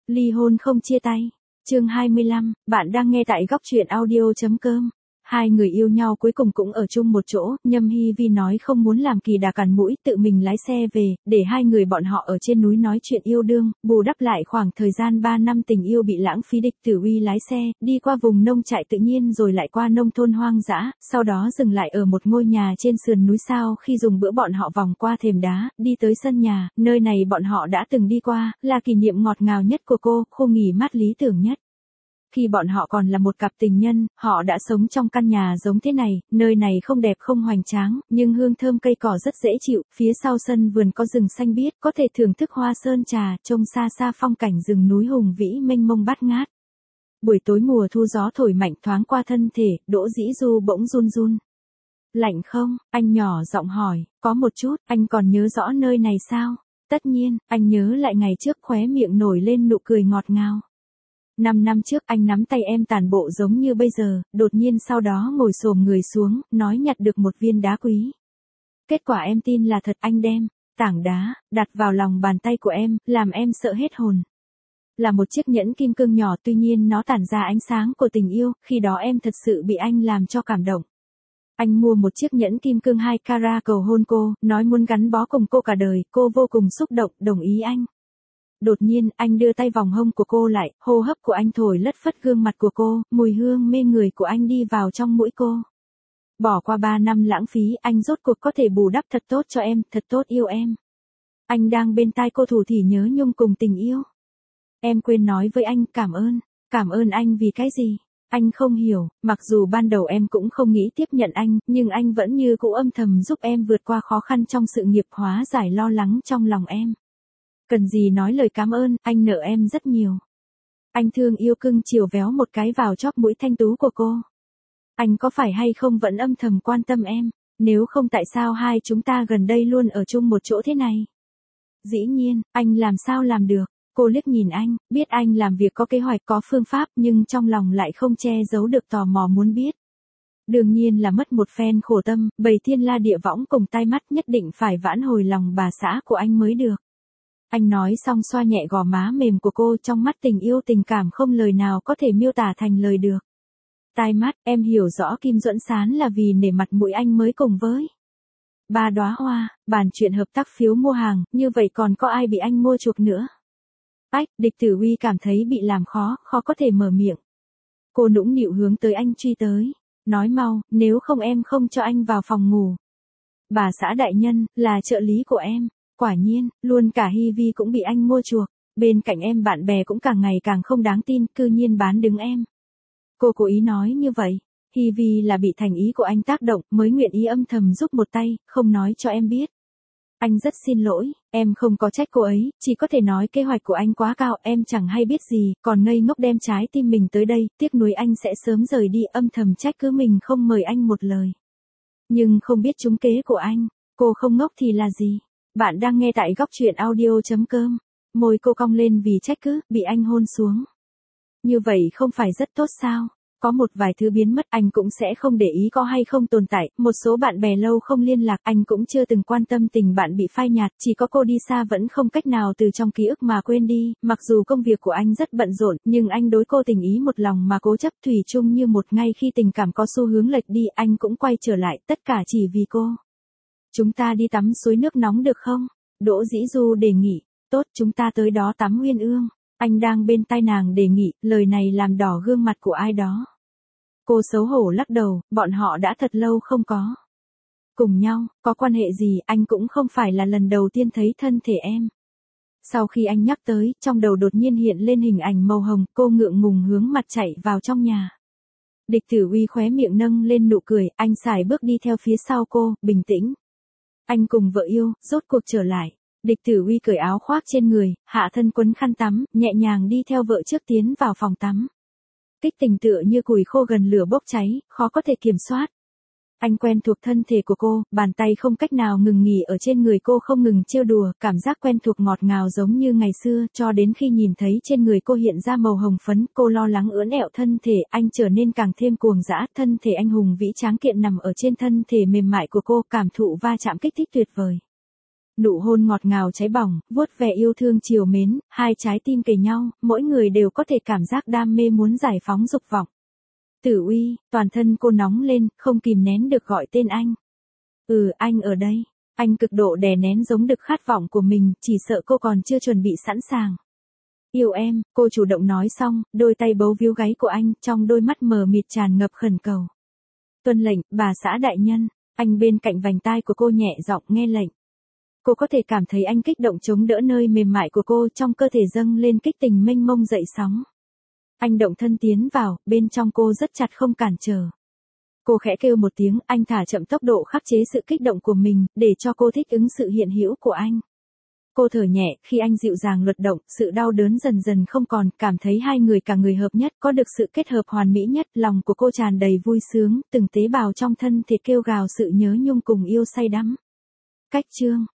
Ly hôn không chia tay. Chương 25, bạn đang nghe tại góc truyện audio.com. Hai người yêu nhau cuối cùng cũng ở chung một chỗ, Nhâm Hy Vi nói không muốn làm kỳ đà cản mũi, tự mình lái xe về, để hai người bọn họ ở trên núi nói chuyện yêu đương, bù đắp lại khoảng thời gian 3 năm tình yêu bị lãng phí. Địch Tử Uy lái xe, đi qua vùng nông trại tự nhiên rồi lại qua nông thôn hoang dã, sau đó dừng lại ở một ngôi nhà trên sườn núi. Sau khi dùng bữa bọn họ vòng qua thềm đá, đi tới sân nhà, nơi này bọn họ đã từng đi qua, là kỷ niệm ngọt ngào nhất của cô, khu nghỉ mát lý tưởng nhất. Khi bọn họ còn là một cặp tình nhân, họ đã sống trong căn nhà giống thế này, nơi này không đẹp không hoành tráng, nhưng hương thơm cây cỏ rất dễ chịu, phía sau sân vườn có rừng xanh biếc, có thể thưởng thức hoa sơn trà, trông xa xa phong cảnh rừng núi hùng vĩ mênh mông bát ngát. Buổi tối mùa thu gió thổi mạnh thoáng qua thân thể, Đỗ Dĩ Du bỗng run run. Lạnh không? Anh nhỏ giọng hỏi, có một chút, anh còn nhớ rõ nơi này sao? Tất nhiên, anh nhớ lại ngày trước, khóe miệng nổi lên nụ cười ngọt ngào. 5 năm trước anh nắm tay em tàn bộ giống như bây giờ, đột nhiên sau đó ngồi xổm người xuống, nói nhặt được một viên đá quý. Kết quả em tin là thật, anh đem tảng đá đặt vào lòng bàn tay của em, làm em sợ hết hồn. Là một chiếc nhẫn kim cương nhỏ, tuy nhiên nó tản ra ánh sáng của tình yêu, khi đó em thật sự bị anh làm cho cảm động. Anh mua một chiếc nhẫn kim cương 2 carat cầu hôn cô, nói muốn gắn bó cùng cô cả đời, cô vô cùng xúc động, đồng ý anh. Đột nhiên, anh đưa tay vòng hông của cô lại, hô hấp của anh thổi lất phất gương mặt của cô, mùi hương mê người của anh đi vào trong mũi cô. Bỏ qua 3 năm lãng phí, anh rốt cuộc có thể bù đắp thật tốt cho em, thật tốt yêu em. Anh đang bên tai cô thủ thỉ nhớ nhung cùng tình yêu. Em quên nói với anh cảm ơn anh vì cái gì? Anh không hiểu, mặc dù ban đầu em cũng không nghĩ tiếp nhận anh, nhưng anh vẫn như cũ âm thầm giúp em vượt qua khó khăn trong sự nghiệp, hóa giải lo lắng trong lòng em. Cần gì nói lời cảm ơn, anh nợ em rất nhiều. Anh thương yêu cưng chiều véo một cái vào chóp mũi thanh tú của cô. Anh có phải hay không vẫn âm thầm quan tâm em, nếu không tại sao hai chúng ta gần đây luôn ở chung một chỗ thế này? Dĩ nhiên, anh làm sao làm được? Cô liếc nhìn anh, biết anh làm việc có kế hoạch có phương pháp, nhưng trong lòng lại không che giấu được tò mò muốn biết. Đương nhiên là mất một phen khổ tâm, bầy thiên la địa võng cùng tai mắt, nhất định phải vãn hồi lòng bà xã của anh mới được. Anh nói xong xoa nhẹ gò má mềm của cô, trong mắt tình yêu tình cảm không lời nào có thể miêu tả thành lời được. Tai mắt, em hiểu rõ Kim Duẫn Sán là vì nể mặt mũi anh mới cùng với 3 đóa hoa, bàn chuyện hợp tác phiếu mua hàng, như vậy còn có ai bị anh mua chuộc nữa? Ách, Địch Tử Uy cảm thấy bị làm khó có thể mở miệng. Cô nũng nịu hướng tới anh truy tới, nói mau, nếu không em không cho anh vào phòng ngủ. Bà xã đại nhân, là trợ lý của em. Quả nhiên, luôn cả Hy Vi cũng bị anh mua chuộc, bên cạnh em bạn bè cũng càng ngày càng không đáng tin, cư nhiên bán đứng em. Cô cố ý nói như vậy, Hy Vi là bị thành ý của anh tác động, mới nguyện ý âm thầm giúp một tay, không nói cho em biết. Anh rất xin lỗi, em không có trách cô ấy, chỉ có thể nói kế hoạch của anh quá cao, em chẳng hay biết gì, còn ngây ngốc đem trái tim mình tới đây, tiếc nuối anh sẽ sớm rời đi, âm thầm trách cứ mình không mời anh một lời. Nhưng không biết trúng kế của anh, cô không ngốc thì là gì? Bạn đang nghe tại góc truyện audio.com. Môi cô cong lên vì trách cứ, bị anh hôn xuống. Như vậy không phải rất tốt sao? Có một vài thứ biến mất anh cũng sẽ không để ý có hay không tồn tại, một số bạn bè lâu không liên lạc anh cũng chưa từng quan tâm, tình bạn bị phai nhạt, chỉ có cô đi xa vẫn không cách nào từ trong ký ức mà quên đi, mặc dù công việc của anh rất bận rộn, nhưng anh đối cô tình ý một lòng mà cố chấp thủy chung như một, ngay khi tình cảm có xu hướng lệch đi, anh cũng quay trở lại, tất cả chỉ vì cô. Chúng ta đi tắm suối nước nóng được không? Đỗ Dĩ Du đề nghị. Tốt, chúng ta tới đó tắm Uyên Ương. Anh đang bên tai nàng đề nghị, lời này làm đỏ gương mặt của ai đó. Cô xấu hổ lắc đầu, bọn họ đã thật lâu không có cùng nhau, có quan hệ gì, anh cũng không phải là lần đầu tiên thấy thân thể em. Sau khi anh nhắc tới, trong đầu đột nhiên hiện lên hình ảnh màu hồng, cô ngượng ngùng hướng mặt chạy vào trong nhà. Địch Tử Uy khóe miệng nâng lên nụ cười, anh sải bước đi theo phía sau cô, bình tĩnh. Anh cùng vợ yêu, rốt cuộc trở lại. Địch Tử Uy cởi áo khoác trên người, hạ thân quấn khăn tắm, nhẹ nhàng đi theo vợ trước tiến vào phòng tắm. Kích tình tựa như củi khô gần lửa bốc cháy, khó có thể kiểm soát. Anh quen thuộc thân thể của cô, bàn tay không cách nào ngừng nghỉ ở trên người cô, không ngừng trêu đùa, cảm giác quen thuộc ngọt ngào giống như ngày xưa, cho đến khi nhìn thấy trên người cô hiện ra màu hồng phấn, cô lo lắng ưỡn ẹo thân thể, anh trở nên càng thêm cuồng dã, thân thể anh hùng vĩ tráng kiện nằm ở trên thân thể mềm mại của cô, cảm thụ va chạm kích thích tuyệt vời. Nụ hôn ngọt ngào cháy bỏng, vuốt ve yêu thương trìu mến, hai trái tim kề nhau, mỗi người đều có thể cảm giác đam mê muốn giải phóng dục vọng. Tử Uy, toàn thân cô nóng lên, không kìm nén được gọi tên anh. Anh ở đây. Anh cực độ đè nén giống đực khát vọng của mình, chỉ sợ cô còn chưa chuẩn bị sẵn sàng. Yêu em, cô chủ động nói xong, đôi tay bấu víu gáy của anh, trong đôi mắt mờ mịt tràn ngập khẩn cầu. Tuân lệnh, bà xã đại nhân. Anh bên cạnh vành tai của cô nhẹ giọng nghe lệnh. Cô có thể cảm thấy anh kích động chống đỡ nơi mềm mại của cô, trong cơ thể dâng lên kích tình mênh mông dậy sóng. Anh động thân tiến vào, bên trong cô rất chặt không cản trở. Cô khẽ kêu một tiếng, anh thả chậm tốc độ khắc chế sự kích động của mình, để cho cô thích ứng sự hiện hữu của anh. Cô thở nhẹ, khi anh dịu dàng luật động, sự đau đớn dần dần không còn, cảm thấy hai người cả người hợp nhất, có được sự kết hợp hoàn mỹ nhất, lòng của cô tràn đầy vui sướng, từng tế bào trong thân thể kêu gào sự nhớ nhung cùng yêu say đắm. Cách chương